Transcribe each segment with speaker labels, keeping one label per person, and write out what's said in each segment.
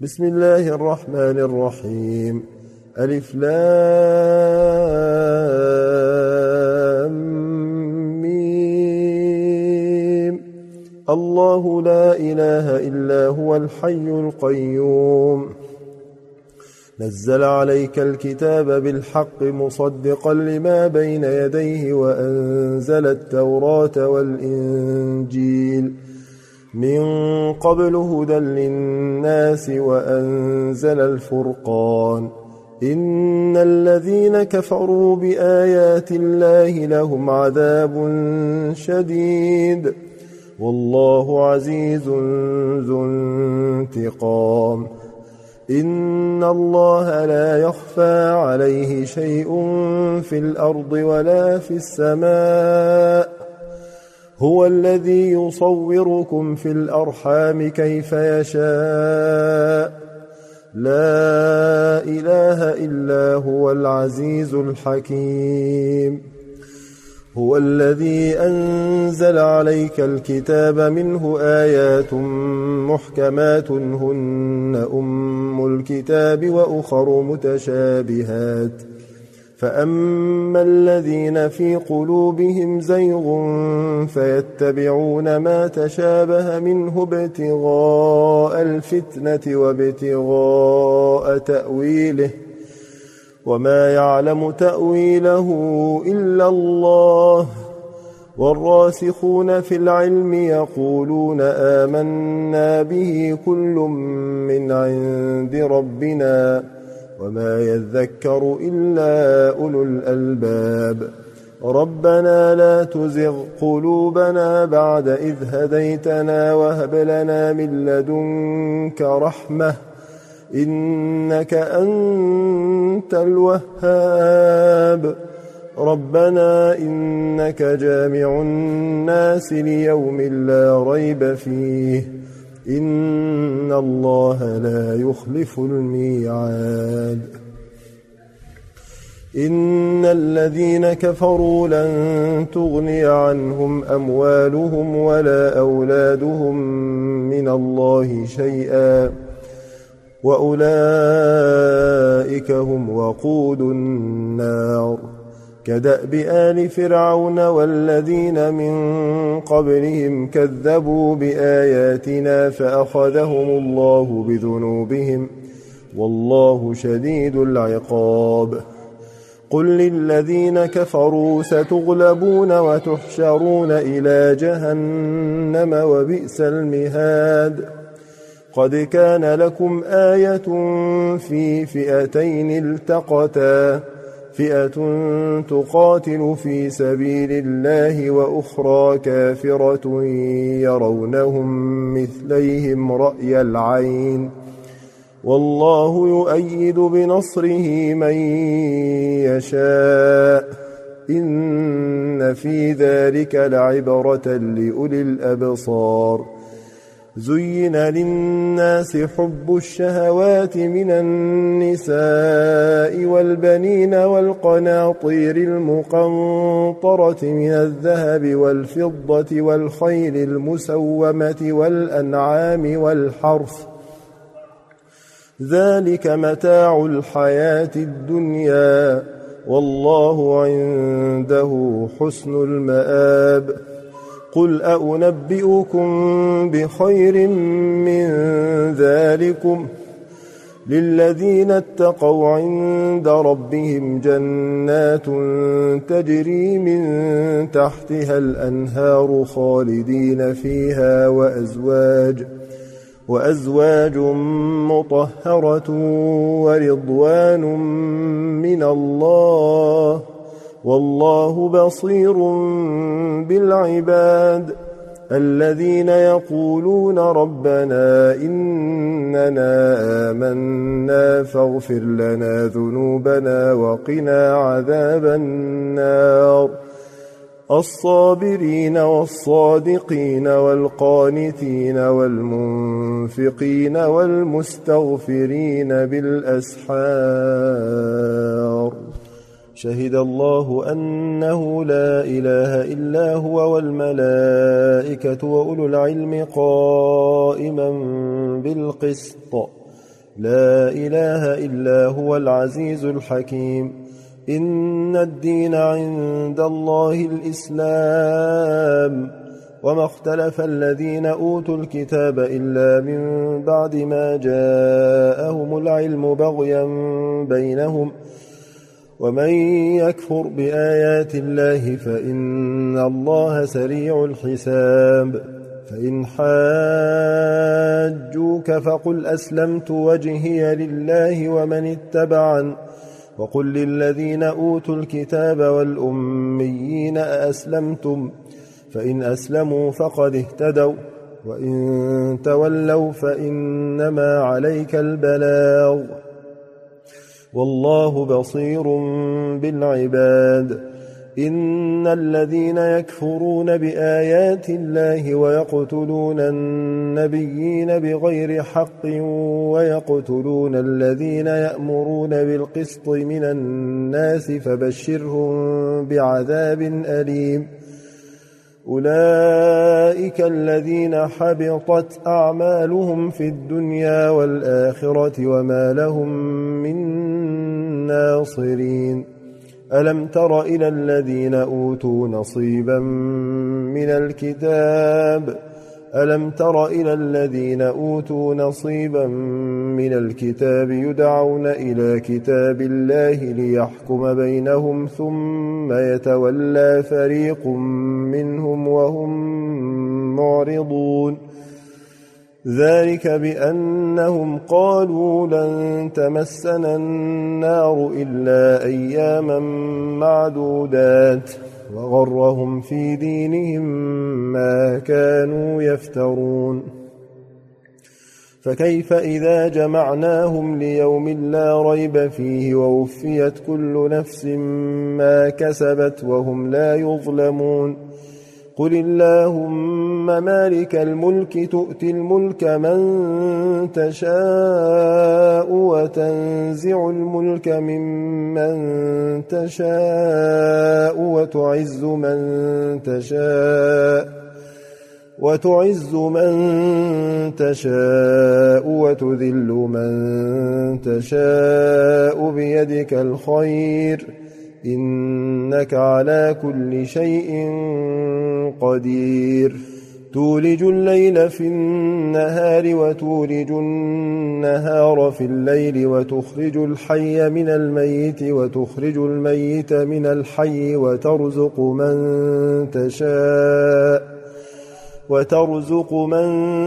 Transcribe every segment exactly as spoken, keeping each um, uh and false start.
Speaker 1: بسم الله الرحمن الرحيم. ألف لام ميم. الله لا إله إلا هو الحي القيوم نزل عليك الكتاب بالحق مصدقا لما بين يديه وأنزل التوراة والإنجيل من قبل هدى للناس وأنزل الفرقان إن الذين كفروا بآيات الله لهم عذاب شديد والله عزيز ذو انتقام. إن الله لا يخفى عليه شيء في الأرض ولا في السماء هو الذي يصوركم في الأرحام كيف يشاء لا إله إلا هو العزيز الحكيم. هو الذي أنزل عليك الكتاب منه آيات محكمات هن أم الكتاب وأخر متشابهات فأما الذين في قلوبهم زيغ فيتبعون ما تشابه منه ابتغاء الفتنة وابتغاء تأويله وما يعلم تأويله إلا الله والراسخون في العلم يقولون آمنا به كل من عند ربنا وما يذكر إلا أولو الألباب. ربنا لا تزغ قلوبنا بعد إذ هديتنا وهب لنا من لدنك رحمة إنك أنت الوهاب. ربنا إنك جامع الناس ليوم لا ريب فيه إن الله لا يخلف الميعاد. إن الذين كفروا لن تغني عنهم أموالهم ولا أولادهم من الله شيئا وأولئك هم وقود النار كدأب آل فرعون والذين من قبلهم كذبوا بآياتنا فأخذهم الله بذنوبهم والله شديد العقاب. قل للذين كفروا ستغلبون وتحشرون إلى جهنم وبئس المهاد. قد كان لكم آية في فئتين التقتا فئة تقاتل في سبيل الله وأخرى كافرة يرونهم مثليهم رأي العين والله يؤيد بنصره من يشاء إن في ذلك لعبرة لأولي الأبصار. زين للناس حب الشهوات من النساء والبنين والقناطير المقنطرة من الذهب والفضة والخيل المسومة والأنعام والحرث ذلك متاع الحياة الدنيا والله عنده حسن المآب. قل أنبئكم بخير من ذلكم للذين اتقوا عند ربهم جنات تجري من تحتها الأنهار خالدين فيها وأزواج وأزواج مطهرة ورضوان من الله والله بصير بالعباد. الذين يقولون ربنا إننا آمنا فاغفر لنا ذنوبنا وقنا عذاب النار. الصابرين والصادقين والقانتين والمنفقين والمستغفرين بالأسحار. شهد الله أنه لا إله إلا هو والملائكة وأولو العلم قائما بالقسط لا إله إلا هو العزيز الحكيم. إن الدين عند الله الإسلام وما اختلف الذين أوتوا الكتاب إلا من بعد ما جاءهم العلم بغيا بينهم ومن يكفر بآيات الله فإن الله سريع الحساب. فإن حاجوك فقل أسلمت وجهي لله ومن اتبعن وقل للذين أوتوا الكتاب والأميين أأسلمتم فإن أسلموا فقد اهتدوا وإن تولوا فإنما عليك البلاغ والله بصير بالعباد. إن الذين يكفرون بآيات الله ويقتلون النبيين بغير حق ويقتلون الذين يأمرون بالقسط من الناس فبشرهم بعذاب أليم. أولئك الذين حبطت أعمالهم في الدنيا والآخرة وما لهم من ناصرين. ألم تر إلى الذين أوتوا نصيبا من الكتاب ألم تر إلى الذين أوتوا نصيبا من الكتاب يدعون إلى كتاب الله ليحكم بينهم ثم يتولى فريق منهم وهم معرضون. ذلك بأنهم قالوا لن تمسنا النار إلا أياما معدودات وغرهم في دينهم ما كانوا يفترون. فكيف إذا جمعناهم ليوم لا ريب فيه ووفيت كل نفس ما كسبت وهم لا يظلمون. قل اللهم مالك الملك تؤتي الملك من تشاء وتنزع الملك ممن تشاء وتعز من تشاء وتعز من تشاء وتذل من تشاء بيدك الخير إنك على كل شيء قدير. تولج الليل في النهار وتولج النهار في الليل وتخرج الحي من الميت وتخرج الميت من الحي وترزق من تشاء وترزق من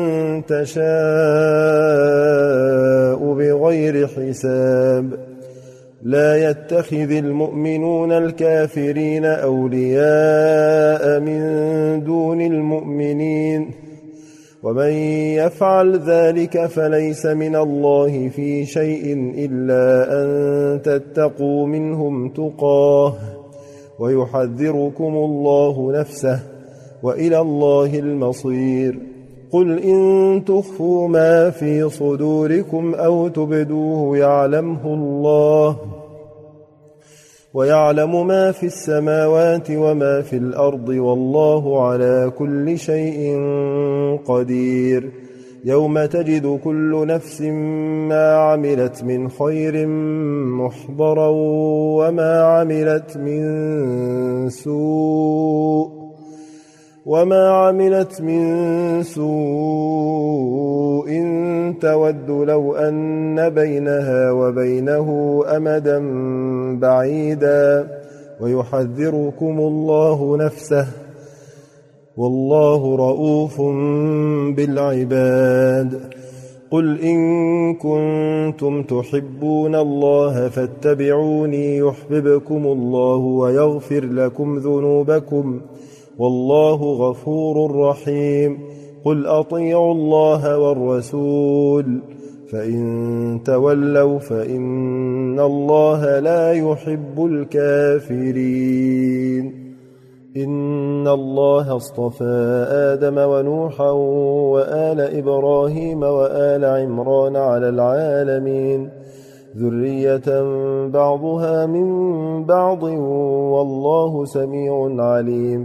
Speaker 1: تشاء بغير حساب. لا يتخذ المؤمنون الكافرين أولياء من دون المؤمنين ومن يفعل ذلك فليس من الله في شيء إلا أن تتقوا منهم تقاه ويحذركم الله نفسه وإلى الله المصير. قل إن تخفوا ما في صدوركم أو تبدوه يعلمه الله ويعلم ما في السماوات وما في الأرض والله على كل شيء قدير. يوم تجد كل نفس ما عملت من خير محضرا وما عملت من سوء وما عملت من سوء تود لو أن بينها وبينه أمدا بعيدا ويحذركم الله نفسه والله رؤوف بالعباد. قل إن كنتم تحبون الله فاتبعوني يحببكم الله ويغفر لكم ذنوبكم والله غفور رحيم. قل أطيعوا الله والرسول فإن تولوا فإن الله لا يحب الكافرين. إن الله اصطفى آدم ونوحا وآل إبراهيم وآل عمران على العالمين ذرية بعضها من بعض والله سميع عليم.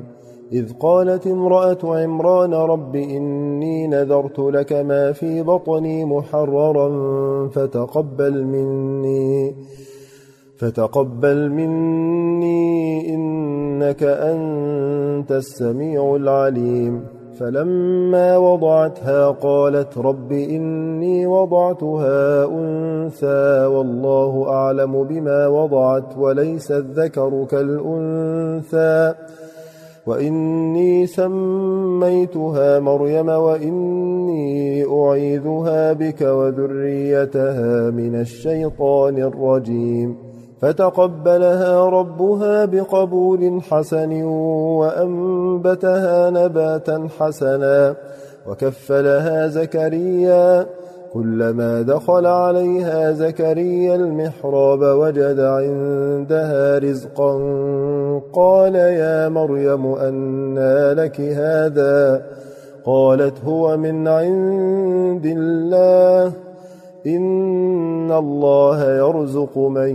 Speaker 1: إذ قالت امرأة عمران رب إني نذرت لك ما في بطني محررا فتقبل مني فتقبل مني إنك أنت السميع العليم فلما وضعتها قالت رب إني وضعتها أنثى والله أعلم بما وضعت وليس الذكر كالأنثى وإني سميتها مريم وإني أعيذها بك وذريتها من الشيطان الرجيم فتقبلها ربها بقبول حسن وأنبتها نباتا حسنا وكفلها زكريا كلما دخل عليها زكريا المحراب وجد عندها رزقا قال يا مريم أنى لك هذا قالت هو من عند الله إن الله يرزق من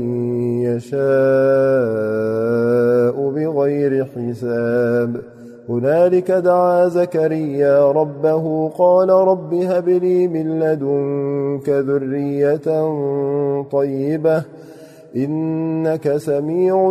Speaker 1: يشاء بغير حساب هنالك دعا زكريا ربه قال رب هب لي من لدنك ذرية طيبة إنك سميع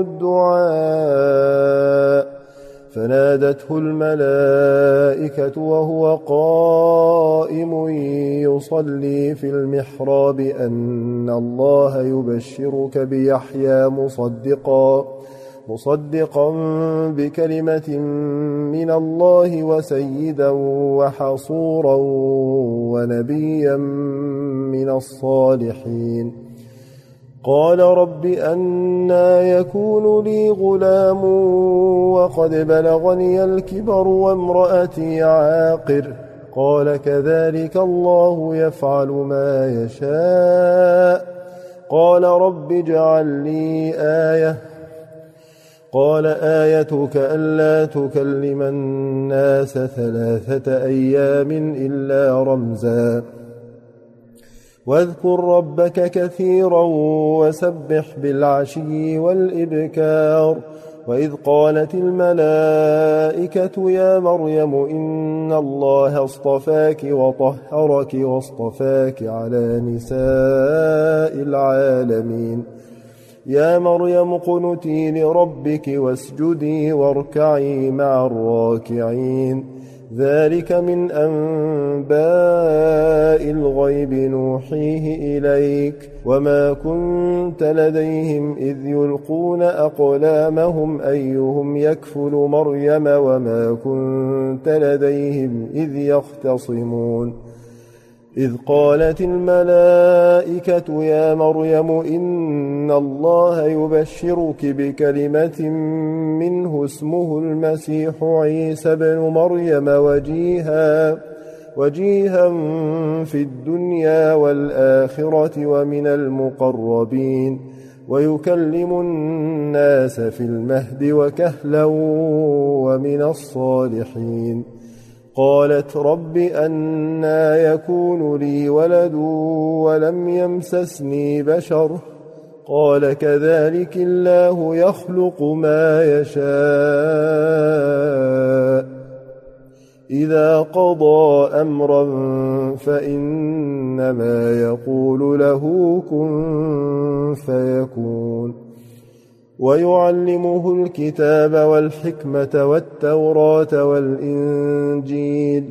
Speaker 1: الدعاء فنادته الملائكة وهو قائم يصلي في المحراب أن الله يبشرك بيحيى مصدقا مصدقا بكلمة من الله وسيدا وحصورا ونبيا من الصالحين قال رب أنى يكون لي غلام وقد بلغني الكبر وامرأتي عاقر قال كذلك الله يفعل ما يشاء قال رب اجعل لي آية قال آيتك ألا تكلم الناس ثلاثة أيام إلا رمزا واذكر ربك كثيرا وسبح بالعشي والإبكار وإذ قالت الملائكة يا مريم إن الله اصطفاك وطهرك واصطفاك على نساء العالمين يا مريم اقنتي لربك واسجدي واركعي مع الراكعين ذلك من أنباء الغيب نوحيه إليك وما كنت لديهم إذ يلقون أقلامهم أيهم يكفل مريم وما كنت لديهم إذ يختصمون إذ قالت الملائكة يا مريم إن الله يبشرك بكلمة منه اسمه المسيح عيسى بن مريم وجيها وجيها في الدنيا والآخرة ومن المقربين ويكلم الناس في المهد وكهلا ومن الصالحين قالت رب أنى يكون لي ولد ولم يمسسني بشر قال كذلك الله يخلق ما يشاء إذا قضى أمرا فإنما يقول له كن فيكون ويعلمه الكتاب والحكمة والتوراة والإنجيل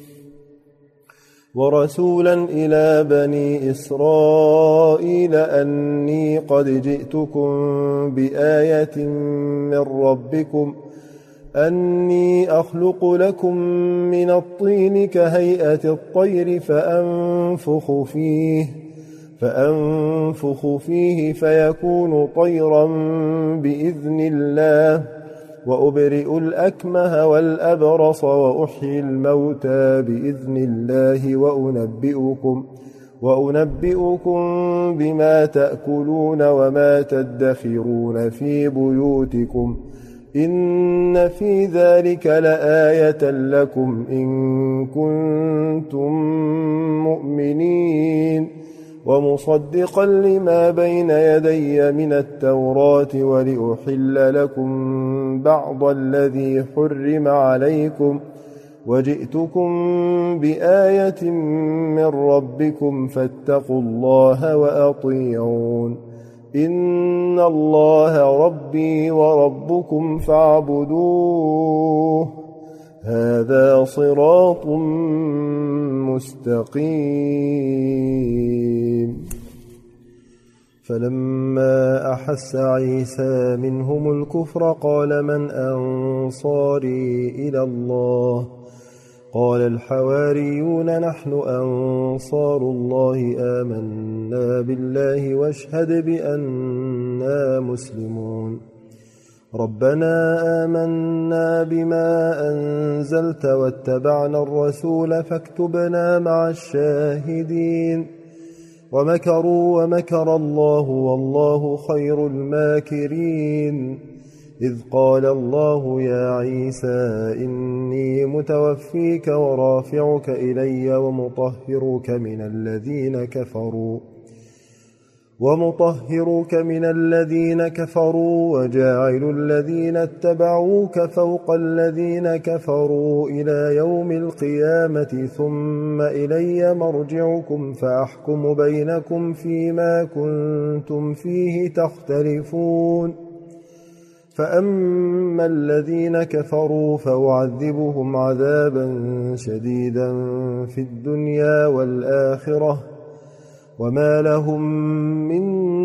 Speaker 1: ورسولا إلى بني إسرائيل أني قد جئتكم بآية من ربكم أني أخلق لكم من الطين كهيئة الطير فأنفخ فيه فأنفخ فيه فيكون طيرا بإذن الله وأبرئ الأكمه والأبرص وأحيي الموتى بإذن الله وأنبئكم وأنبئكم بما تأكلون وما تدخرون في بيوتكم إن في ذلك لآية لكم إن كنتم مؤمنين ومصدقا لما بين يدي من التوراة ولأحل لكم بعض الذي حرم عليكم وجئتكم بآية من ربكم فاتقوا الله وأطيعون إن الله ربي وربكم فاعبدوه هذا صراط مستقيم. فلما أحس عيسى منهم الكفر قال من أنصاري إلى الله قال الحواريون نحن أنصار الله آمنا بالله واشهد بأننا مسلمون. ربنا آمنا بما أنزلت واتبعنا الرسول فاكتبنا مع الشاهدين. ومكروا ومكر الله والله خير الماكرين. إذ قال الله يا عيسى إني متوفيك ورافعك إلي ومطهرك من الذين كفروا ومطهرك من الذين كفروا وجاعل الذين اتبعوك فوق الذين كفروا إلى يوم القيامة ثم إلي مرجعكم فأحكم بينكم فيما كنتم فيه تختلفون. فأما الذين كفروا فأعذبهم عذابا شديدا في الدنيا والآخرة وما لهم من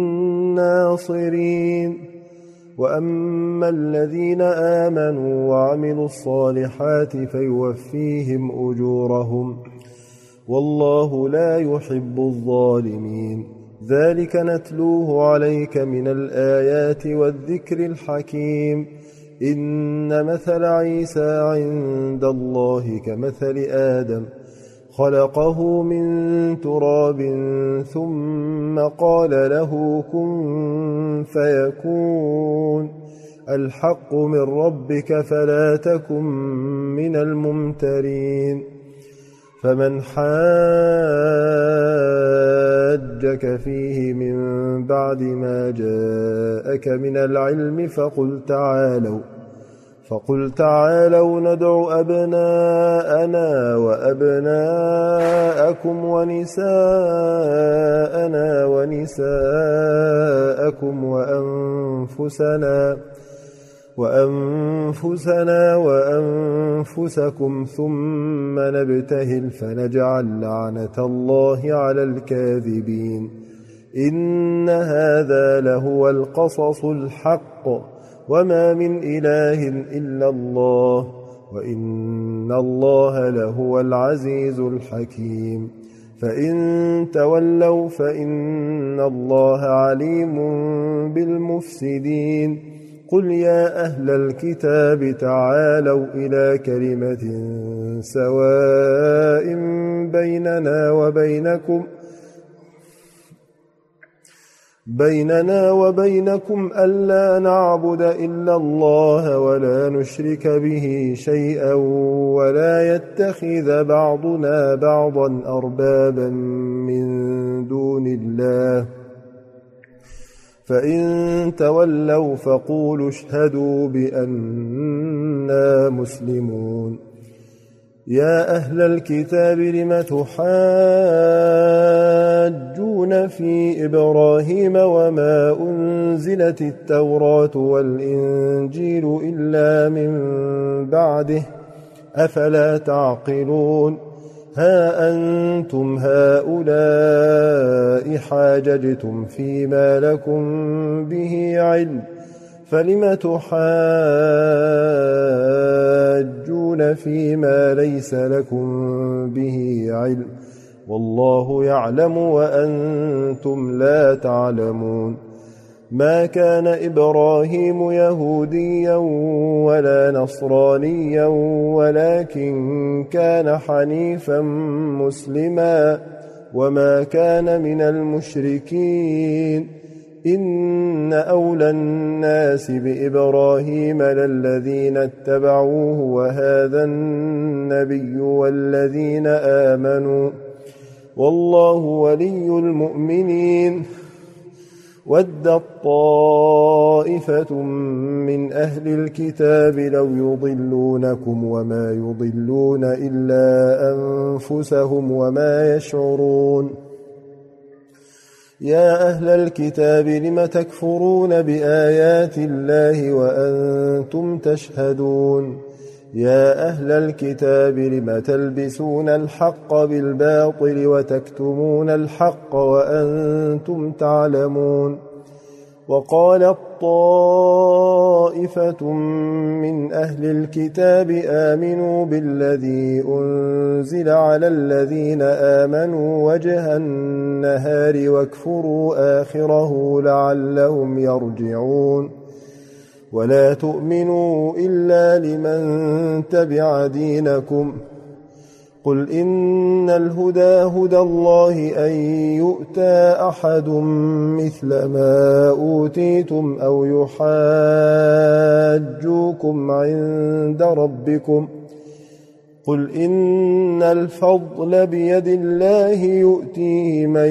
Speaker 1: ناصرين. وأما الذين آمنوا وعملوا الصالحات فيوفيهم أجورهم والله لا يحب الظالمين. ذلك نتلوه عليك من الآيات والذكر الحكيم. إن مثل عيسى عند الله كمثل آدم خلقه من تراب ثم قال له كن فيكون. الحق من ربك فلا تكن من الممترين. فمن حاجك فيه من بعد ما جاءك من العلم فقل تعالوا فقل تعالوا ندع أبناءنا وأبناءكم ونساءنا ونساءكم وأنفسنا وأنفسنا وأنفسكم ثم نبتهل فنجعل لعنة الله على الكاذبين. إن هذا لهو القصص الحق وما من إله إلا الله وإن الله لهو العزيز الحكيم. فإن تولوا فإن الله عليم بالمفسدين. قل يا أهل الكتاب تعالوا إلى كلمة سواء بيننا وبينكم بيننا وبينكم ألا نعبد إلا الله ولا نشرك به شيئا ولا يتخذ بعضنا بعضا أربابا من دون الله. فإن تولوا فقولوا اشهدوا بأننا مسلمون. يا أهل الكتاب لم تحاجون في إبراهيم وما أنزلت التوراة والإنجيل إلا من بعده أفلا تعقلون. ها أنتم هؤلاء حاججتم فيما لكم به علم فلم تحاجون فيما ليس لكم به علم والله يعلم وأنتم لا تعلمون. ما كان إبراهيم يهوديا ولا نصرانيا ولكن كان حنيفا مسلما وما كان من المشركين. إن أولى الناس بإبراهيم للذين اتبعوه وهذا النبي والذين آمنوا والله ولي المؤمنين ودت طائفة من أهل الكتاب لو يضلونكم وما يضلون إلا أنفسهم وما يشعرون يا أهل الكتاب لم تكفرون بآيات الله وأنتم تشهدون يا أهل الكتاب لم تلبسون الحق بالباطل وتكتمون الحق وأنتم تعلمون وقالت طائفة من أهل الكتاب آمنوا بالذي أنزل على الذين آمنوا وجه النهار واكفروا آخره لعلهم يرجعون ولا تؤمنوا إلا لمن تبع دينكم قل إن الهدى هدى الله أن يؤتى أحد مثل ما أوتيتم أو يحاجوكم عند ربكم قل إن الفضل بيد الله يؤتيه من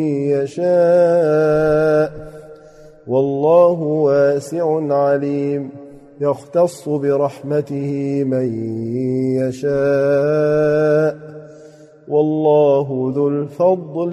Speaker 1: يشاء والله واسع عليم يختص برحمته من يشاء والله ذو الفضل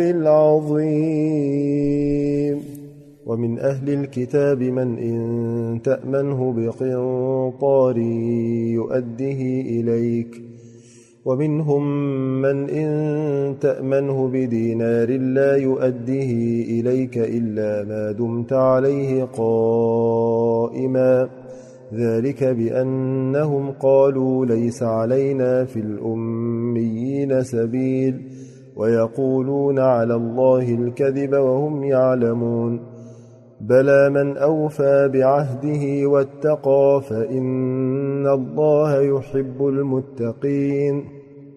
Speaker 1: العظيم ومن أهل الكتاب من إن تأمنه بقنطار يؤده إليك ومنهم من إن تأمنه بدينار لا يؤده إليك إلا ما دمت عليه قائما ذلك بأنهم قالوا ليس علينا في الأميين سبيل ويقولون على الله الكذب وهم يعلمون بلى من أوفى بعهده واتقى فإن الله يحب المتقين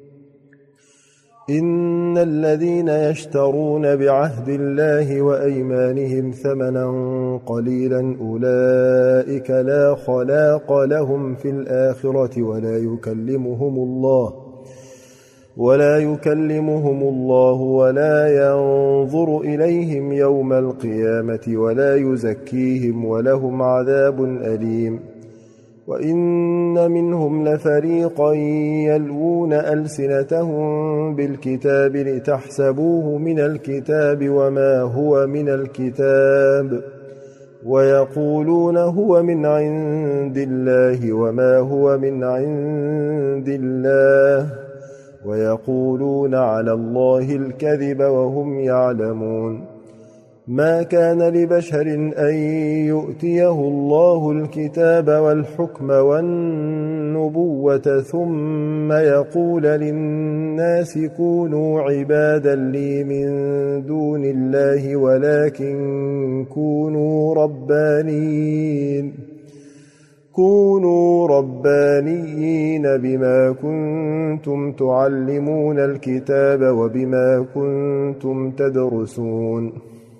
Speaker 1: إن الذين يشترون بعهد الله وأيمانهم ثمنا قليلا أولئك لا خلاق لهم في الآخرة ولا يكلمهم الله ولا يكلمهم الله ولا ينظر إليهم يوم القيامة ولا يزكيهم ولهم عذاب أليم وإن منهم لفريقا يلوون ألسنتهم بالكتاب لتحسبوه من الكتاب وما هو من الكتاب ويقولون هو من عند الله وما هو من عند الله ويقولون على الله الكذب وهم يعلمون ما كان لبشر أن يؤتيه الله الكتاب والحكم والنبوة ثم يقول للناس كونوا عبادا لي من دون الله ولكن كونوا ربانيين كونوا ربانيين بما كنتم تعلمون الكتاب وبما كنتم تدرسون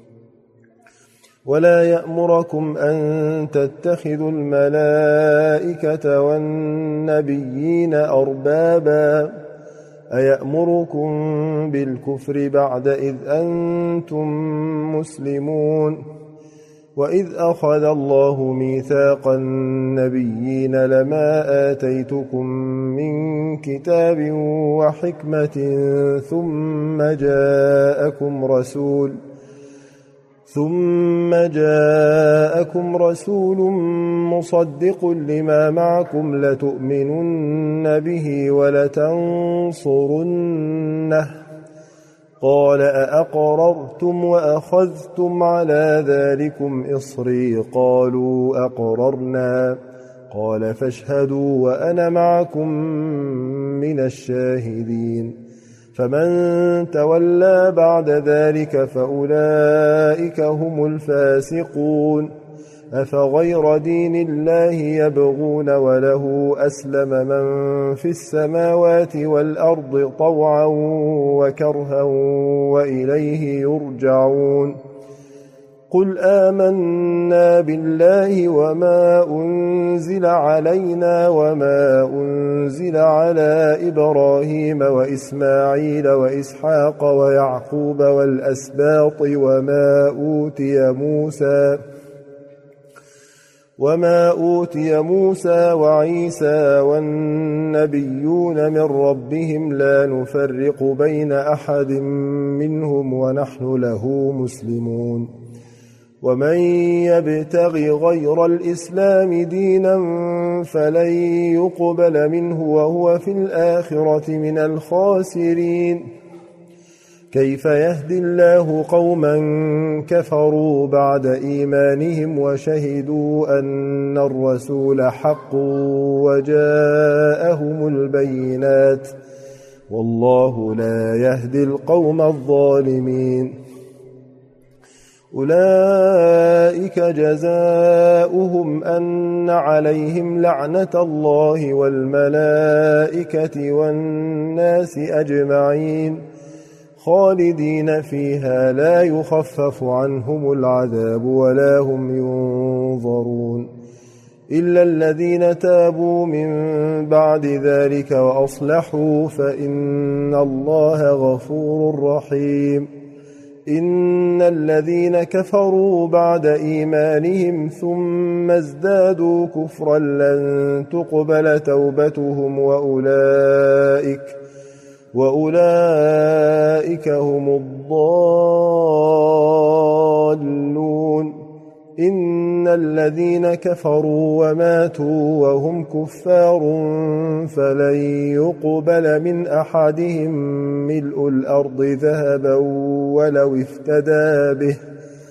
Speaker 1: ولا يأمركم أن تتخذوا الملائكة والنبيين أربابا أيأمركم بالكفر بعد إذ أنتم مسلمون وإذ أخذ الله ميثاق النبيين لما آتيتكم من كتاب وحكمة ثم جاءكم رسول ثم جاءكم رسول مصدق لما معكم لتؤمنن به ولتنصرنه قال أأقررتم وأخذتم على ذلكم إصري قالوا أقررنا قال فاشهدوا وأنا معكم من الشاهدين فمن تولى بعد ذلك فأولئك هم الفاسقون أفغير دين الله يبغون وله أسلم من في السماوات والأرض طوعا وكرها وإليه يرجعون قل آمنا بالله وما أنزل علينا وما أنزل على إبراهيم وإسماعيل وإسحاق ويعقوب والأسباط وما أوتي موسى وما أوتي موسى وعيسى والنبيون من ربهم لا نفرق بين أحد منهم ونحن له مسلمون ومن يبتغ غير الإسلام دينا فلن يقبل منه وهو في الآخرة من الخاسرين كيف يهدي الله قوما كفروا بعد إيمانهم وشهدوا أن الرسول حق وجاءهم البينات والله لا يهدي القوم الظالمين أولئك جزاؤهم أن عليهم لعنة الله والملائكة والناس أجمعين خالدين فيها لا يخفف عنهم العذاب ولا هم ينظرون إلا الذين تابوا من بعد ذلك وأصلحوا فإن الله غفور رحيم إن الذين كفروا بعد إيمانهم ثم ازدادوا كفرا لن تقبل توبتهم وأولئك وأولئك هم الضالون إن الذين كفروا وماتوا وهم كفار فلن يقبل من أحدهم ملء الأرض ذهبا ولو افتدى به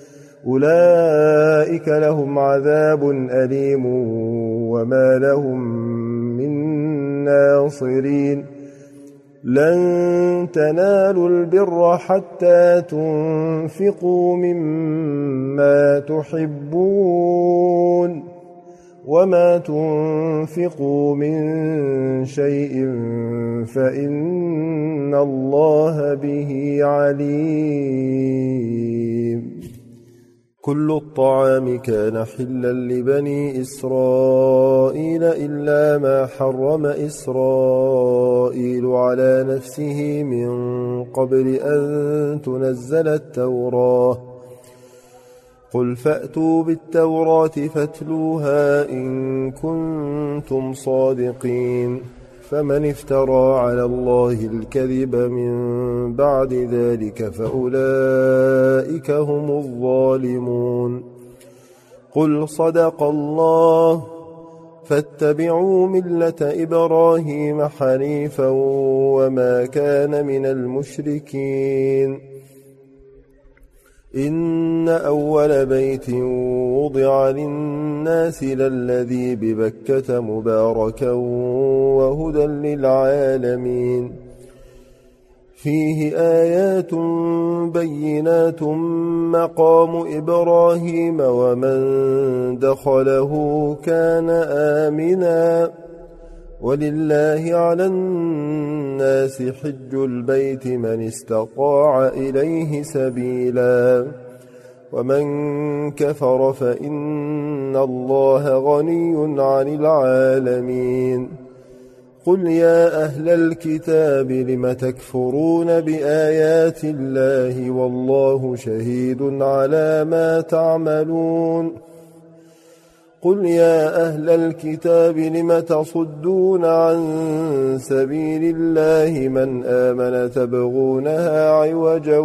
Speaker 1: أولئك لهم عذاب أليم وما لهم من ناصرين لن تنالوا البر حتى تنفقوا مما تحبون وما تنفقوا من شيء فإن الله به عليم كل الطعام كان حلا لبني إسرائيل إلا ما حرم إسرائيل على نفسه من قبل أن تنزل التوراة قل فأتوا بالتوراة فاتلوها إن كنتم صادقين فمن افترى على الله الكذب من بعد ذلك فأولئك هم الظالمون قل صدق الله فاتبعوا ملة إبراهيم حنيفا وما كان من المشركين إن أول بيت وضع للناس للذي ببكة مباركا وهدى للعالمين فيه آيات بينات مقام إبراهيم ومن دخله كان آمنا ولله على الناس حج البيت من استطاع إليه سبيلا ومن كفر فإن الله غني عن العالمين قل يا أهل الكتاب لم تكفرون بآيات الله والله شهيد على ما تعملون قل يا أهل الكتاب لم تصدون عن سبيل الله من آمن تبغونها عوجا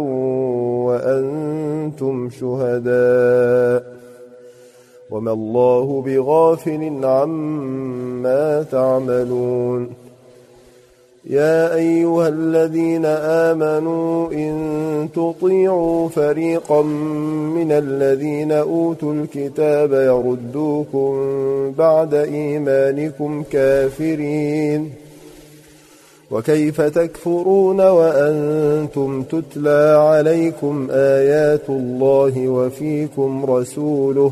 Speaker 1: وأنتم شهداء وما الله بغافل عما تعملون يا أيها الذين آمنوا إن تطيعوا فريقا من الذين أوتوا الكتاب يردوكم بعد إيمانكم كافرين وكيف تكفرون وأنتم تتلى عليكم آيات الله وفيكم رسوله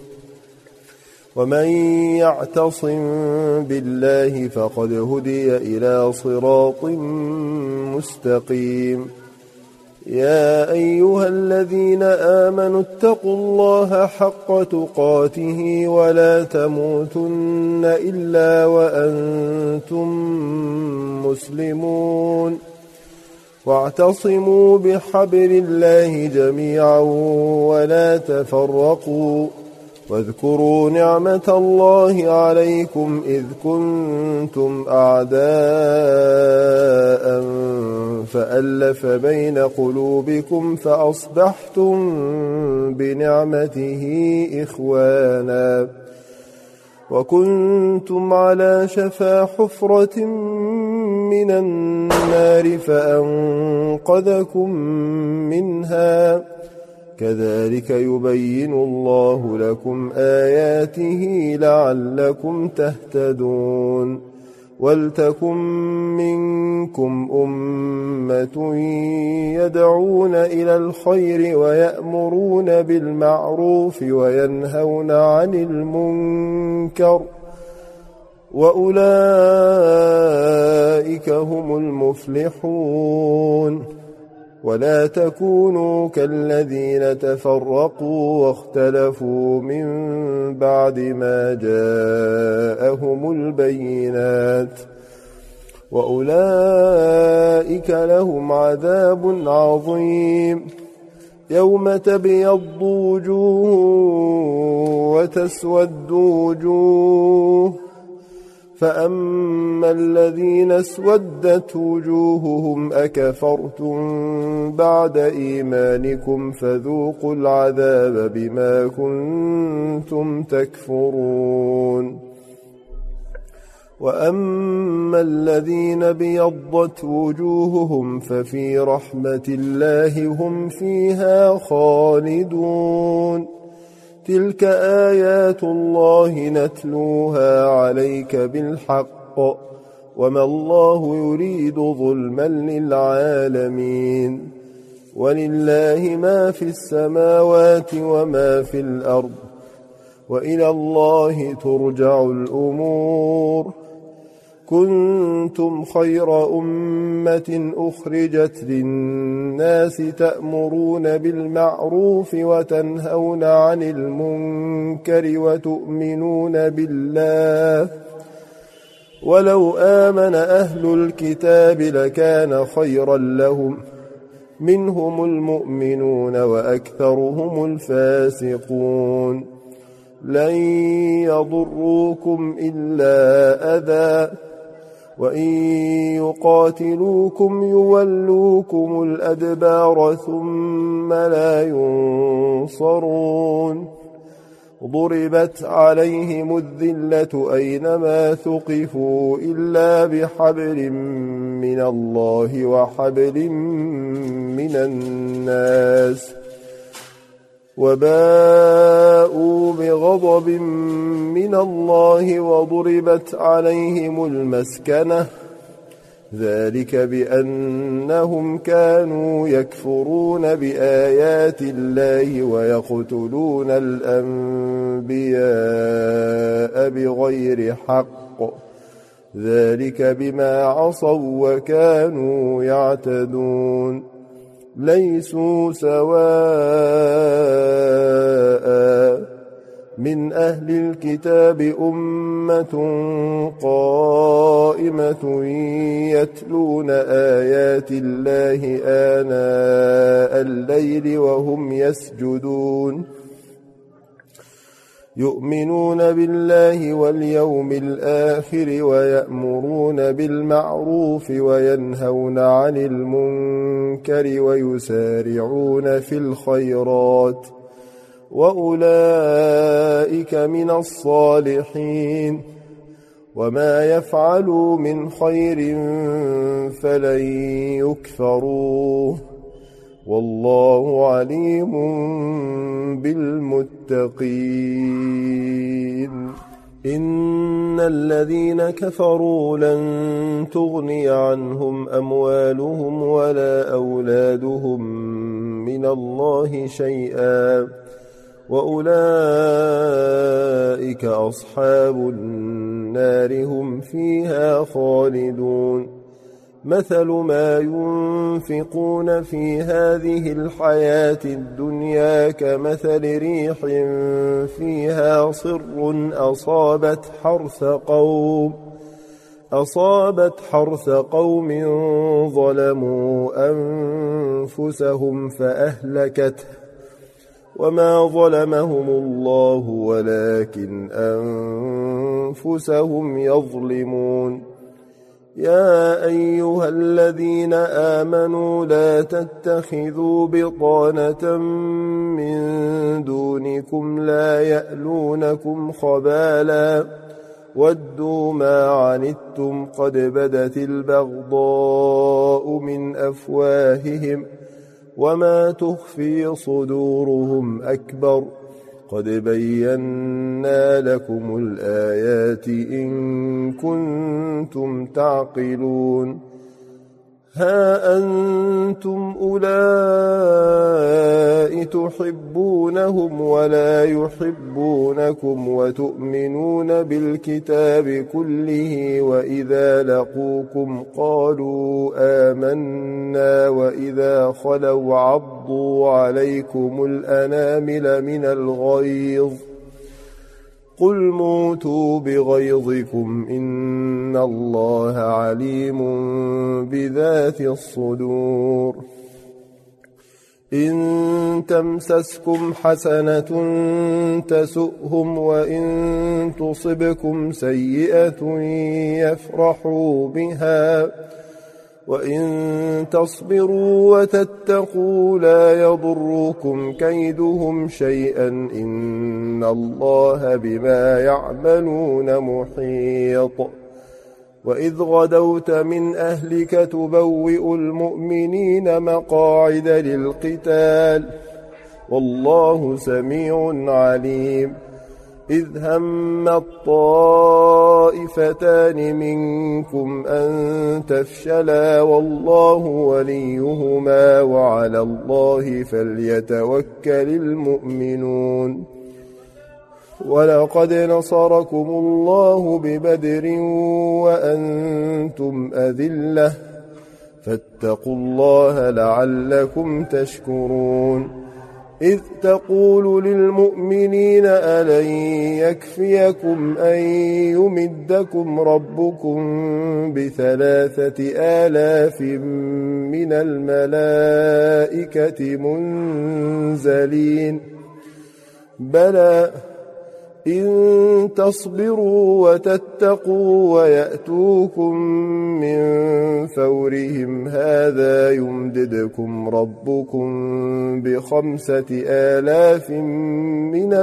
Speaker 1: ومن يعتصم بالله فقد هدي إلى صراط مستقيم يا أيها الذين آمنوا اتقوا الله حق تقاته ولا تموتن إلا وأنتم مسلمون واعتصموا بحبل الله جميعا ولا تفرقوا واذكروا نعمة الله عليكم إذ كنتم أعداء فألف بين قلوبكم فأصبحتم بنعمته إخوانا وكنتم على شفا حفرة من النار فأنقذكم منها كذلك يبين الله لكم آياته لعلكم تهتدون ولتكن منكم أمة يدعون إلى الخير ويأمرون بالمعروف وينهون عن المنكر وأولئك هم المفلحون ولا تكونوا كالذين تفرقوا واختلفوا من بعد ما جاءهم البينات وأولئك لهم عذاب عظيم يوم تبيض وجوه وتسود وجوه فأما الذين اسودت وجوههم أكفرتم بعد إيمانكم فذوقوا العذاب بما كنتم تكفرون وأما الذين بيضت وجوههم ففي رحمة الله هم فيها خالدون تلك آيات الله نتلوها عليك بالحق وما الله يريد ظلما للعالمين ولله ما في السماوات وما في الأرض وإلى الله ترجع الأمور كنتم خير أمة أخرجت للناس تأمرون بالمعروف وتنهون عن المنكر وتؤمنون بالله ولو آمن أهل الكتاب لكان خيرا لهم منهم المؤمنون وأكثرهم الفاسقون لن يضروكم إلا أذى وإن يقاتلوكم يولوكم الأدبار ثم لا ينصرون ضربت عليهم الذلة أينما ثقفوا إلا بحبل من الله وحبل من الناس وباءوا بغضب من الله وضربت عليهم المسكنة ذلك بأنهم كانوا يكفرون بآيات الله ويقتلون الأنبياء بغير حق ذلك بما عصوا وكانوا يعتدون ليسوا سواء من أهل الكتاب أمة قائمة يتلون آيات الله آناء الليل وهم يسجدون يؤمنون بالله واليوم الآخر ويأمرون بالمعروف وينهون عن المنكر ويسارعون في الخيرات وأولئك من الصالحين وما يفعلوا من خير فلن يكفروه والله عليم بالمتقين إن الذين كفروا لن تغني عنهم أموالهم ولا أولادهم من الله شيئا وأولئك أصحاب النار هم فيها خالدون مثل ما ينفقون في هذه الحياة الدنيا كمثل ريح فيها صر أصابت حرث قوم أصابت حرث قوم ظلموا أنفسهم فأهلكته وما ظلمهم الله ولكن أنفسهم يظلمون يا أيها الذين آمنوا لا تتخذوا بطانة من دونكم لا يألونكم خبالا ودوا ما عنتم قد بدت البغضاء من أفواههم وما تخفي صدورهم أكبر قد بينا لكم الآيات إن كنتم تعقلون ها أنتم أولئك تحبونهم ولا يحبونكم وتؤمنون بالكتاب كله وإذا لقوكم قالوا آمنا وإذا خلوا عضوا عليكم الأنامل من الغيظ قل موتوا بغيظكم إن الله عليم بذات الصدور إن تمسسكم حسنة تسؤهم وإن تصبكم سيئة يفرحوا بها وإن تصبروا وتتقوا لا يضركم كيدهم شيئا إن الله بما يعملون محيط وإذ غدوت من أهلك تبوئ المؤمنين مقاعد للقتال والله سميع عليم إذ هم الطائفتان منكم أن تفشلا والله وليهما وعلى الله فليتوكل المؤمنون ولقد نصركم الله ببدر وأنتم أذلة فاتقوا الله لعلكم تشكرون إذ تقول للمؤمنين ألن يكفيكم أن يمدكم ربكم بثلاثة آلاف من الملائكة منزلين بلى إن تصبروا وتتقوا ويأتوكم من فورهم هذا يمددكم ربكم بخمسة آلاف من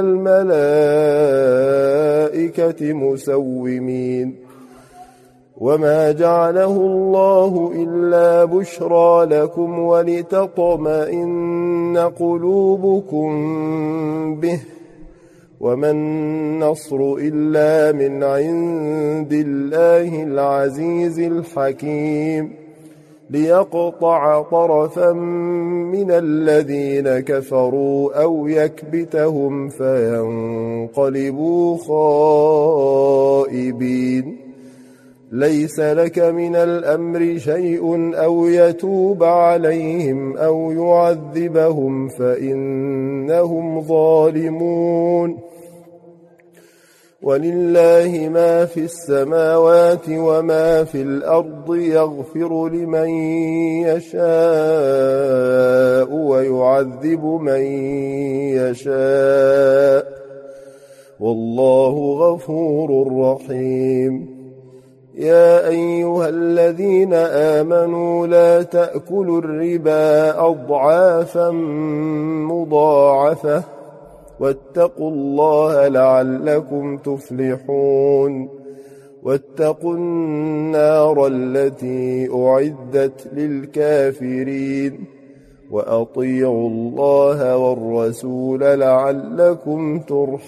Speaker 1: الملائكة مسومين وما جعله الله إلا بشرى لكم ولتطمئن قلوبكم به وما النصر إلا من عند الله العزيز الحكيم ليقطع طرفا من الذين كفروا أو يكبتهم فينقلبوا خائبين ليس لك من الأمر شيء أو يتوب عليهم أو يعذبهم فإنهم ظالمون ولله ما في السماوات وما في الأرض يغفر لمن يشاء ويعذب من يشاء والله غفور رحيم يا أيها الذين آمنوا لا تأكلوا الربا أضعافا مضاعفة واتقوا الله لعلكم تفلحون واتقوا النار التي أعدت للكافرين وأطيعوا الله والرسول لعلكم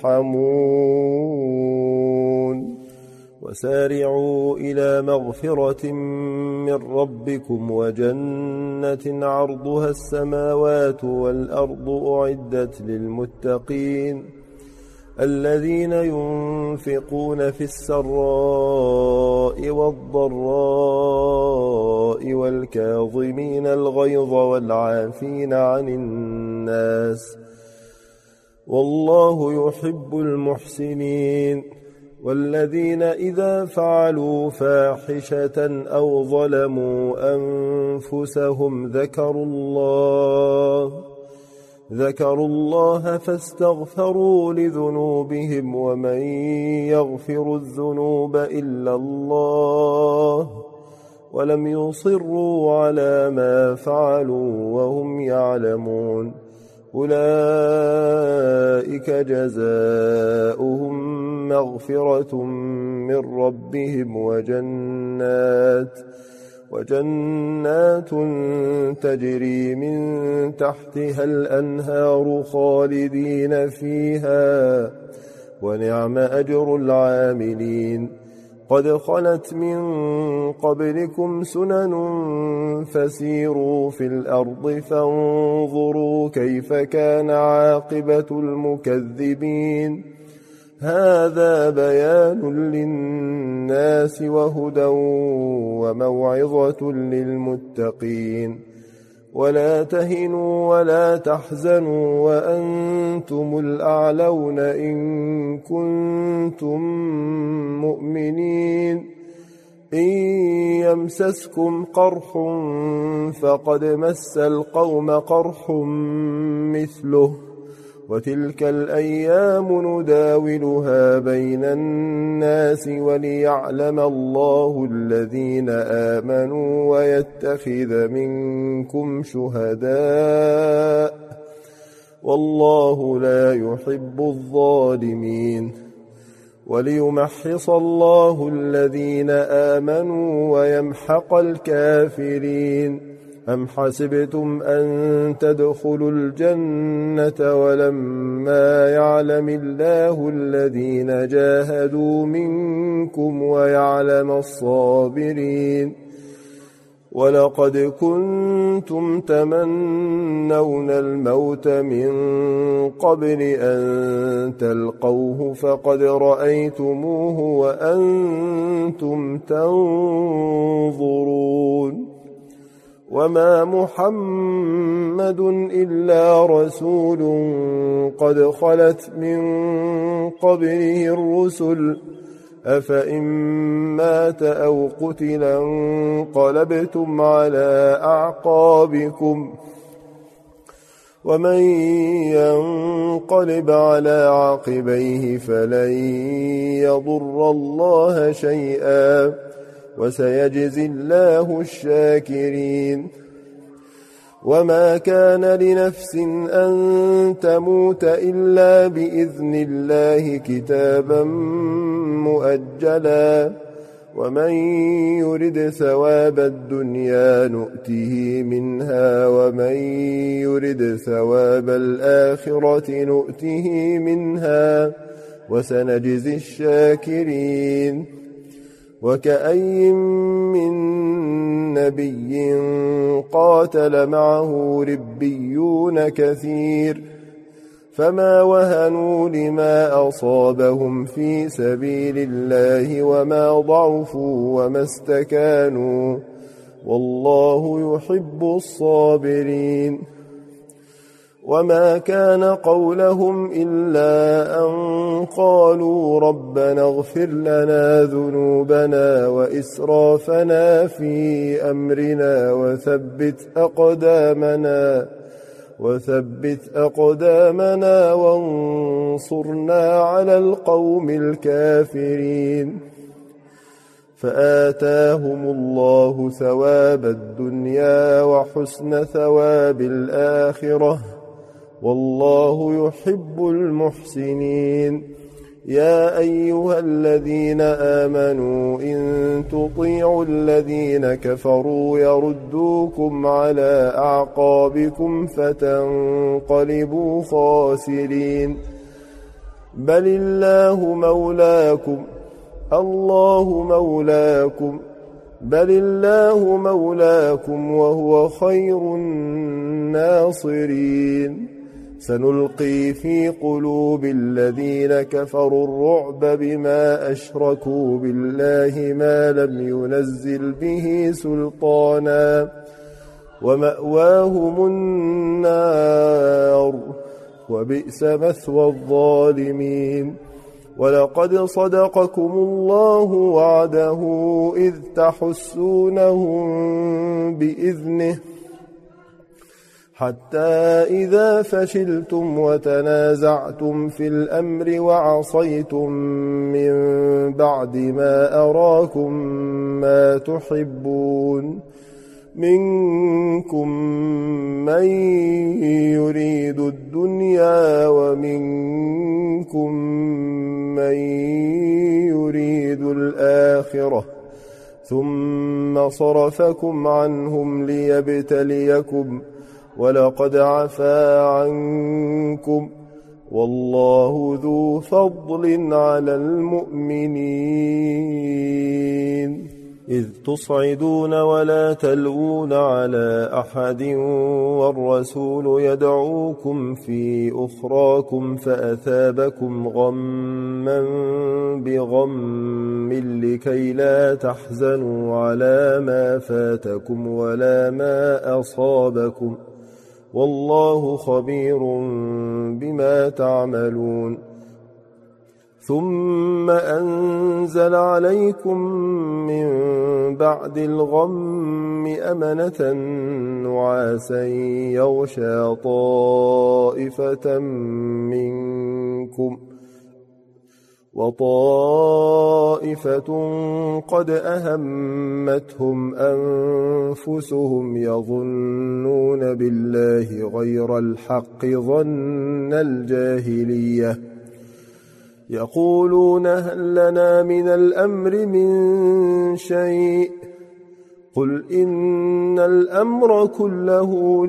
Speaker 1: ترحمون وسارعوا إلى مغفرة من ربكم وجنة عرضها السماوات والأرض أعدت للمتقين الذين ينفقون في السراء والضراء والكاظمين الغيظ والعافين عن الناس والله يحب المحسنين. والذين إذا فعلوا فاحشة أو ظلموا أنفسهم ذكروا الله ذكروا الله فاستغفروا لذنوبهم ومن يغفر الذنوب إلا الله ولم يصروا على ما فعلوا وهم يعلمون أولئك جزاؤهم مغفرة من ربهم وجنات وجنات تجري من تحتها الأنهار خالدين فيها ونعم أجر العاملين. قد خلت من قبلكم سنن فسيروا في الأرض فانظروا كيف كان عاقبة المكذبين. هذا بيان للناس وهدى وموعظة للمتقين. ولا تهنوا ولا تحزنوا وأنتم الأعلون إن كنتم مؤمنين. إن يمسسكم قرح فقد مس القوم قرح مثله وتلك الأيام نداولها بين الناس وليعلم الله الذين آمنوا ويتخذ منكم شهداء والله لا يحب الظالمين. وليمحص الله الذين آمنوا ويمحق الكافرين. أم حسبتم أن تدخلوا الجنة ولما يعلم الله الذين جاهدوا منكم ويعلم الصابرين. ولقد كنتم تمنون الموت من قبل أن تلقوه فقد رأيتموه وأنتم تنظرون. وما محمد إلا رسول قد خلت من قبله الرسل أفإن مات أو قتل انقلبتم على أعقابكم ومن ينقلب على عقبيه فلن يضر الله شيئا وسيجزي الله الشاكرين. وما كان لنفس أن تموت إلا بإذن الله كتابا مؤجلا ومن يرد ثواب الدنيا نؤته منها ومن يرد ثواب الآخرة نؤته منها وسنجزي الشاكرين. وكأي من نبي قاتل معه ربيون كثير فما وهنوا لما أصابهم في سبيل الله وما ضعفوا وما استكانوا والله يحب الصابرين. وما كان قولهم إلا أن قالوا ربنا اغفر لنا ذنوبنا وإسرافنا في أمرنا وثبت أقدامنا وثبت أقدامنا وانصرنا على القوم الكافرين. فآتاهم الله ثواب الدنيا وحسن ثواب الآخرة والله يحب المحسنين. يا أيها الذين آمنوا إن تطيعوا الذين كفروا يردوكم على أعقابكم فتنقلبوا خاسرين. بل الله مولاكم الله مولاكم بل الله مولاكم وهو خير الناصرين. سنلقي في قلوب الذين كفروا الرعب بما أشركوا بالله ما لم ينزل به سلطانا ومأواهم النار وبئس مثوى الظالمين. ولقد صدقكم الله وعده إذ تحسونهم بإذنه حتى إذا فشلتم وتنازعتم في الأمر وعصيتم من بعد ما أراكم ما تحبون منكم من يريد الدنيا ومنكم من يريد الآخرة ثم صرفكم عنهم ليبتليكم ولقد عفا عنكم والله ذو فضل على المؤمنين. إذ تصعدون ولا تلوون على أحد والرسول يدعوكم في أخراكم فأثابكم غما بغم لكي لا تحزنوا على ما فاتكم ولا ما أصابكم والله خبير بما تعملون. ثم أنزل عليكم من بعد الغم أمنة نعاسا يغشى طائفة منكم وطائفة قد أهمتهم أنفسهم يظنون بالله غير الحق ظن الجاهلية يقولون هل لنا من الأمر من شيء قل إن الأمر كله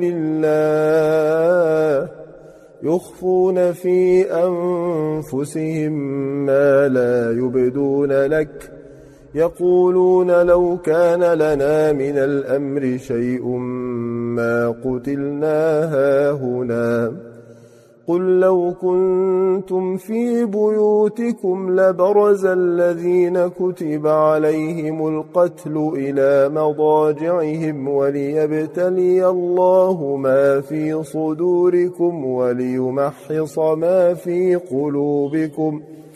Speaker 1: لله يخفون في أنفسهم ما لا يبدون لك يقولون لو كان لنا من الأمر شيء ما قتلنا هاهنا قل لو كنتم في بيوتكم لبرز الذين كتب عليهم القتل إلى مضاجعهم وليبتلي الله ما في صدوركم وليمحص ما في قلوبكم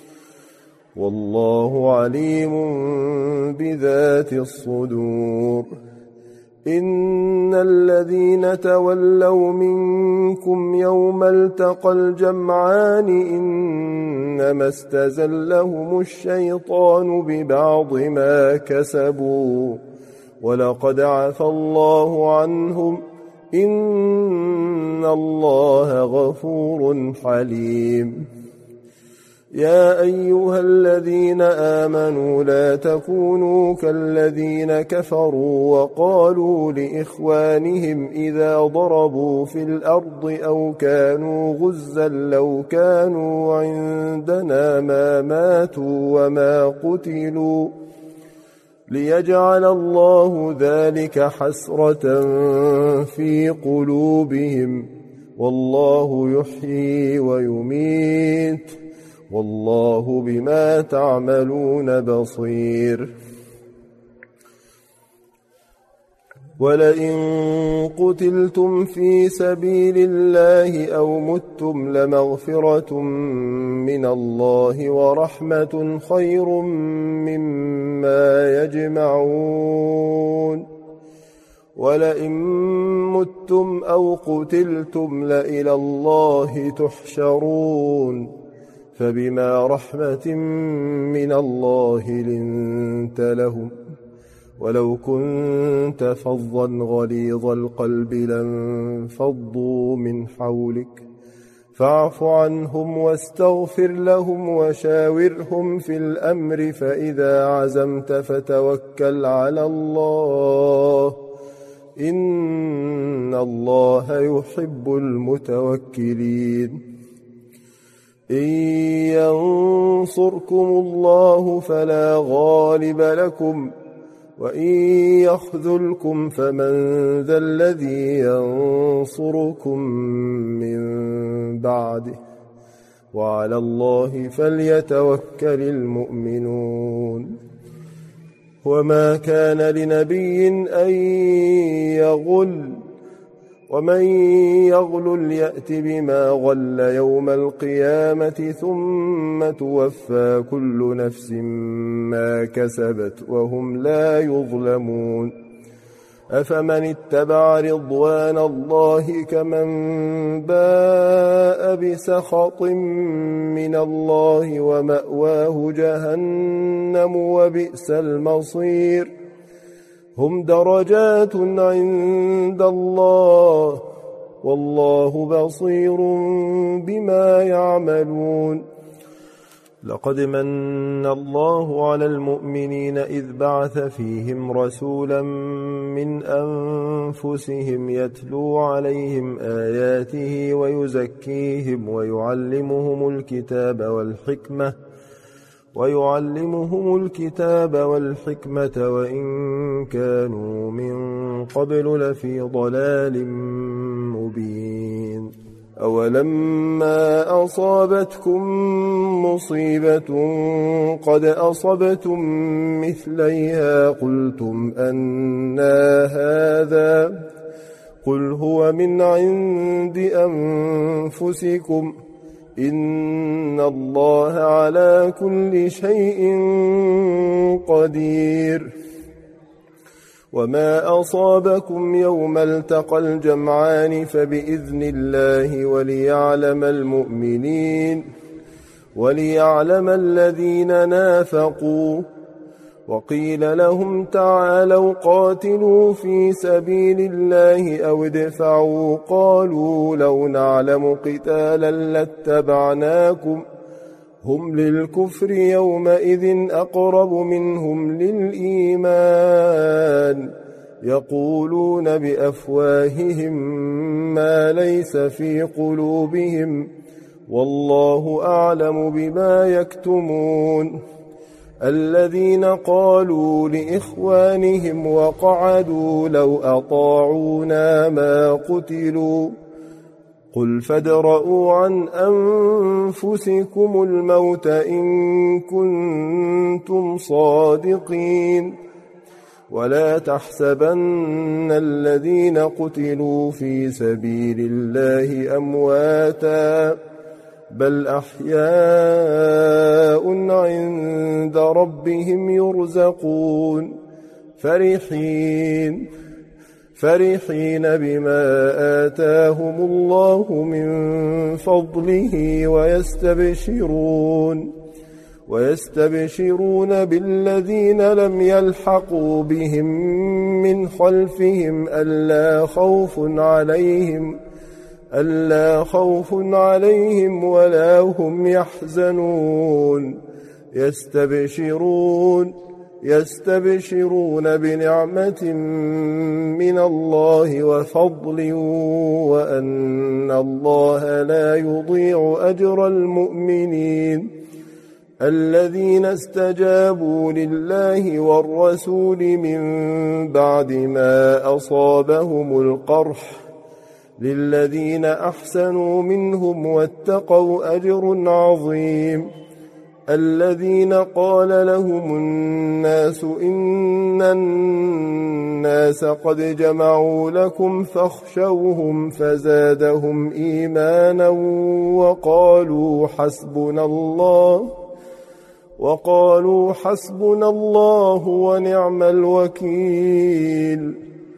Speaker 1: والله عليم بذات الصدور. إن الذين تولوا منكم يوم التقى الجمعان إنما استزلهم الشيطان ببعض ما كسبوا ولقد عفى الله عنهم إن الله غفور حليم. يا أيها الذين آمنوا لا تكونوا كالذين كفروا وقالوا لإخوانهم إذا ضربوا في الأرض أو كانوا غزا لو كانوا عندنا ما ماتوا وما قتلوا ليجعل الله ذلك حسرة في قلوبهم والله يحيي ويميت والله بما تعملون بصير. ولئن قتلتم في سبيل الله أو متم لمغفرة من الله ورحمة خير مما يجمعون. ولئن متم أو قتلتم لإلى الله تحشرون. فبما رحمة من الله لنت لهم ولو كنت فظا غليظ القلب لانفضوا من حولك فاعف عنهم واستغفر لهم وشاورهم في الأمر فإذا عزمت فتوكل على الله إن الله يحب المتوكلين. إن ينصركم الله فلا غالب لكم وإن يخذلكم فمن ذا الذي ينصركم من بعده وعلى الله فليتوكل المؤمنون وما كان لنبي أن يغل ومن يغل يأت بما غل يوم القيامة ثم توفى كل نفس ما كسبت وهم لا يظلمون أفمن اتبع رضوان الله كمن باء بسخط من الله ومأواه جهنم وبئس المصير هم درجات عند الله والله بصير بما يعملون لقد من الله على المؤمنين إذ بعث فيهم رسولا من أنفسهم يتلو عليهم آياته ويزكيهم ويعلمهم الكتاب والحكمة ويعلمهم الكتاب والحكمة وإن كانوا من قبل لفي ضلال مبين أولما أصابتكم مصيبة قد أصبتم مثليها قلتم أنى هذا قل هو من عند أنفسكم إن الله على كل شيء قدير وما أصابكم يوم التقى الجمعان فبإذن الله وليعلم المؤمنين وليعلم الذين نافقوا وقيل لهم تعالوا قاتلوا في سبيل الله أو ادفعوا قالوا لو نعلم قتالا لاتبعناكم هم للكفر يومئذ أقرب منهم للإيمان يقولون بأفواههم ما ليس في قلوبهم والله أعلم بما يكتمون الذين قالوا لإخوانهم وقعدوا لو أطاعونا ما قتلوا قل فادرءوا عن أنفسكم الموت إن كنتم صادقين ولا تحسبن الذين قتلوا في سبيل الله أمواتا بل أحياء عند ربهم يرزقون فرحين فرحين بما آتاهم الله من فضله ويستبشرون ويستبشرون بالذين لم يلحقوا بهم من خلفهم ألا خوف عليهم ألا خوف عليهم ولا هم يحزنون يستبشرون يستبشرون بنعمة من الله وفضل وأن الله لا يضيع أجر المؤمنين الذين استجابوا لله والرسول من بعد ما أصابهم القرح للذين أحسنوا منهم واتقوا أجر عظيم الذين قال لهم الناس إن الناس قد جمعوا لكم فاخشوهم فزادهم إيمانا وقالوا حسبنا الله وقالوا حسبنا الله ونعم الوكيل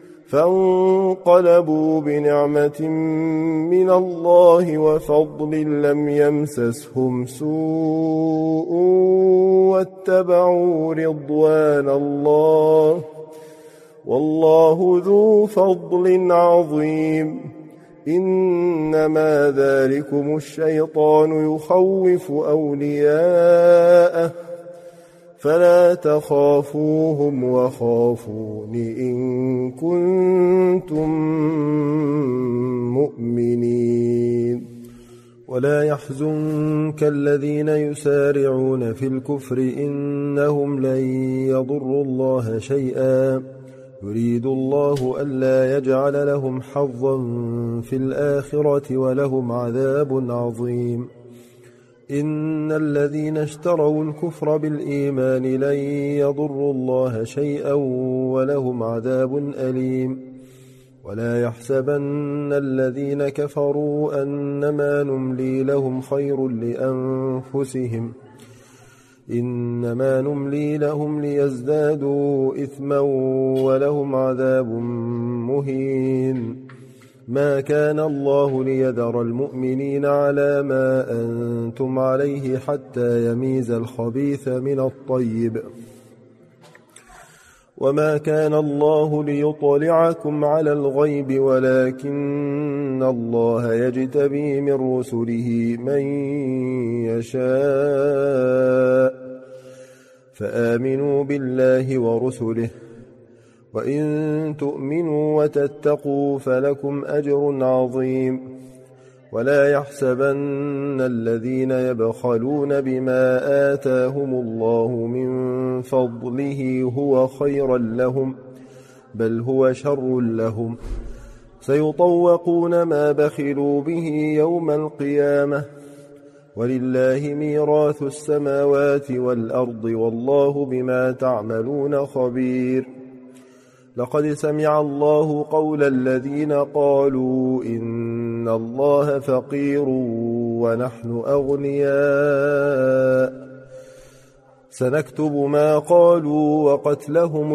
Speaker 1: فانقلبوا بنعمة من الله وفضل لم يمسسهم سوء واتبعوا رضوان الله والله ذو فضل عظيم إنما ذلكم الشيطان يخوف أولياءه فلا تخافوهم وخافون إن كنتم مؤمنين ولا يحزنك الذين يسارعون في الكفر إنهم لن يضروا الله شيئا يريد الله ألا يجعل لهم حظا في الآخرة ولهم عذاب عظيم. إن الذين اشتروا الكفر بالإيمان لن يضروا الله شيئا ولهم عذاب أليم. ولا يحسبن الذين كفروا أنما نملي لهم خير لأنفسهم إنما نملي لهم ليزدادوا إثما ولهم عذاب مهين. ما كان الله ليذر المؤمنين على ما أنتم عليه حتى يميز الخبيث من الطيب، وما كان الله ليطلعكم على الغيب ولكن الله يجتبي من رسله من يشاء، فآمنوا بالله ورسله، وإن تؤمنوا وتتقوا فلكم أجر عظيم. ولا يحسبن الذين يبخلون بما آتاهم الله من فضله هو خيرا لهم، بل هو شر لهم، سيطوقون ما بخلوا به يوم القيامة، ولله ميراث السماوات والأرض والله بما تعملون خبير. لقد سمع الله قول الذين قالوا إن الله فقير ونحن أغنياء، سنكتب ما قالوا وقتلهم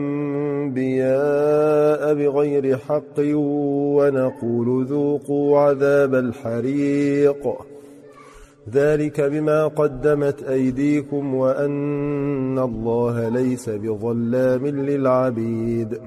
Speaker 1: الأنبياء بغير حق ونقول ذوقوا عذاب الحريق، ذلك بما قدمت أيديكم وأن الله ليس بظلام للعبيد.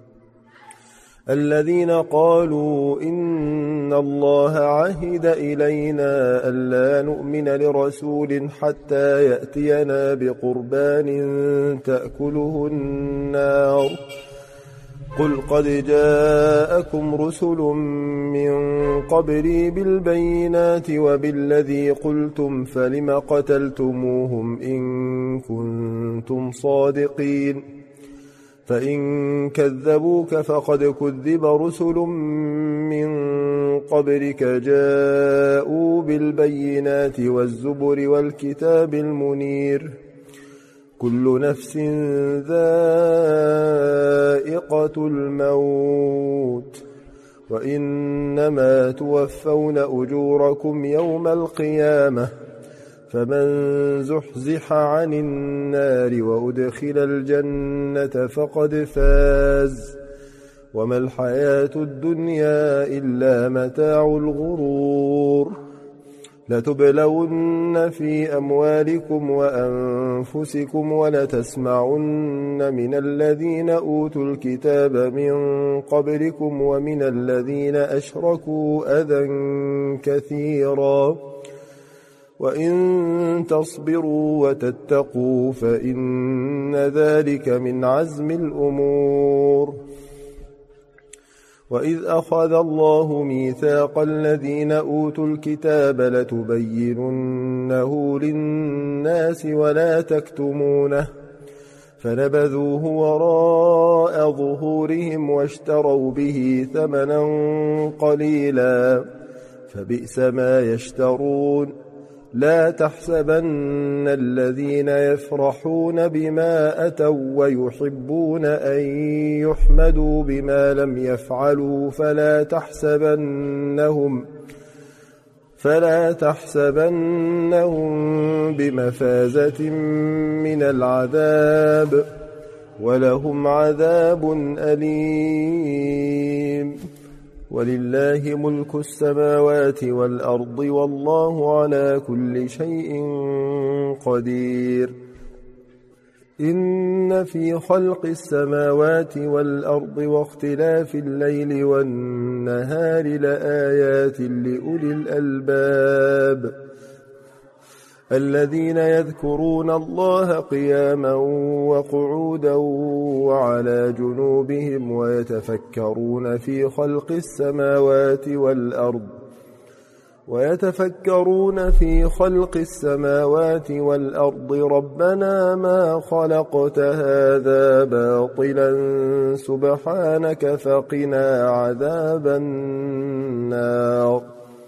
Speaker 1: الذين قالوا إن الله عهد إلينا ألا نؤمن لرسول حتى يأتينا بقربان تأكله النار، قل قد جاءكم رسل من قبلي بالبينات وبالذي قلتم فلم قتلتموهم إن كنتم صادقين، فإن كذبوك فقد كذب رسل من قبلك جاءوا بالبينات والزبر والكتاب المنير، كل نفس ذائقة الموت، وإنما توفون أجوركم يوم القيامة، فمن زحزح عن النار وأدخل الجنة فقد فاز، وما الحياة الدنيا إلا متاع الغرور. لتبلون في أموالكم وأنفسكم ولتسمعن من الذين أوتوا الكتاب من قبلكم ومن الذين أشركوا أذى كثيرا، وإن تصبروا وتتقوا فإن ذلك من عزم الأمور. وإذ أخذ الله ميثاق الذين أوتوا الكتاب لتبيننه للناس ولا تكتمونه، فنبذوه وراء ظهورهم واشتروا به ثمنا قليلا، فبئس ما يشترون. لا تحسبن الذين يفرحون بما أتوا ويحبون أن يحمدوا بما لم يفعلوا فلا تحسبنهم فلا تحسبنهم بمفازة من العذاب، ولهم عذاب أليم. ولله ملك السماوات والأرض والله على كل شيء قدير. إن في خلق السماوات والأرض واختلاف الليل والنهار لآيات لأولي الألباب، الذين يذكرون الله قياما وقعودا وعلى جنوبهم ويتفكرون في خلق السماوات والأرض ويتفكرون في خلق السماوات والأرض ربنا ما خلقت هذا باطلا سبحانك فقنا عذاب النار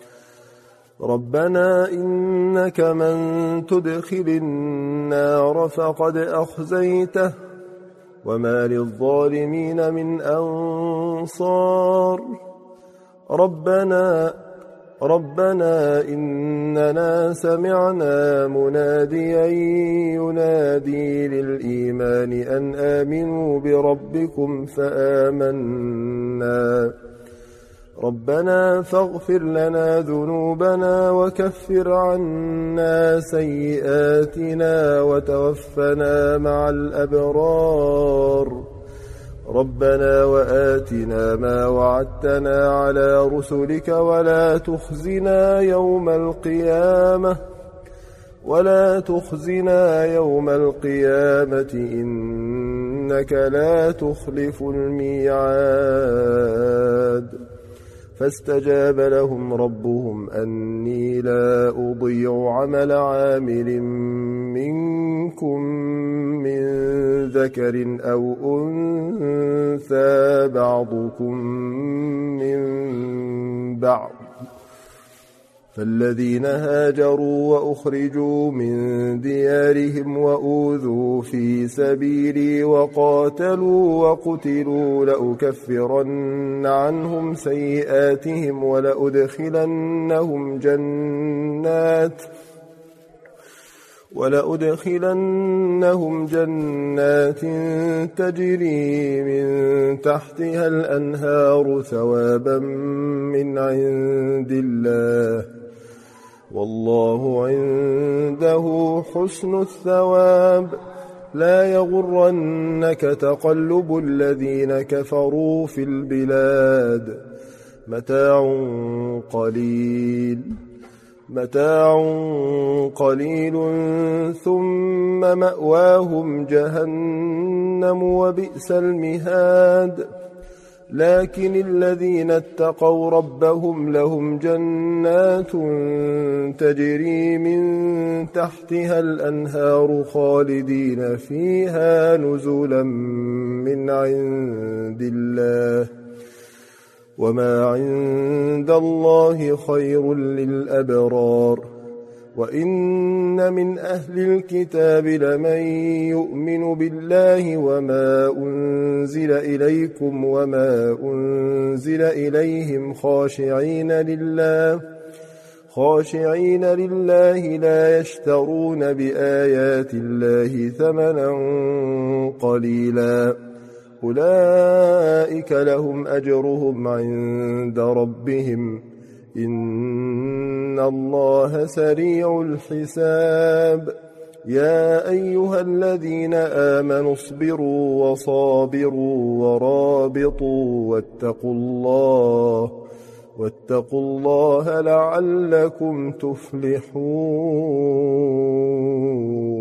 Speaker 1: ربنا إنك من تدخل النار فقد أخزيته وما للظالمين من أنصار ربنا ربنا إننا سمعنا مناديا ينادي للإيمان أن آمنوا بربكم فآمنا ربنا فاغفر لنا ذنوبنا وكفر عنا سيئاتنا وتوفنا مع الأبرار ربنا وآتنا ما وعدتنا على رسلك ولا تخزنا يوم القيامة ولا تخزنا يوم القيامة إنك لا تخلف الميعاد فاستجاب لهم ربهم أني لا أضيع عمل عامل منكم من ذكر أو أنثى بعضكم من بعض فالذين هاجروا وأخرجوا من ديارهم وأوذوا في سبيلي وقاتلوا وقتلوا لأكفرن عنهم سيئاتهم ولأدخلنهم جنات ولأدخلنهم جنات تجري من تحتها الأنهار ثوابا من عند الله والله عنده حسن الثواب لا يغرنك تقلب الذين كفروا في البلاد متاع قليل متاع قليل ثم مأواهم جهنم وبئس المهاد لكن الذين اتقوا ربهم لهم جنات تجري من تحتها الأنهار خالدين فيها نزلا من عند الله وما عند الله خير للأبرار وإن من أهل الكتاب لمن يؤمن بالله وما أنزل إليكم وما أنزل إليهم خاشعين لله خاشعين لله لا يشترون بآيات الله ثمنا قليلا أولئك لهم أجرهم عند ربهم إن الله سريع الحساب يا أيها الذين آمنوا اصبروا وصابروا ورابطوا واتقوا الله واتقوا الله لعلكم تفلحون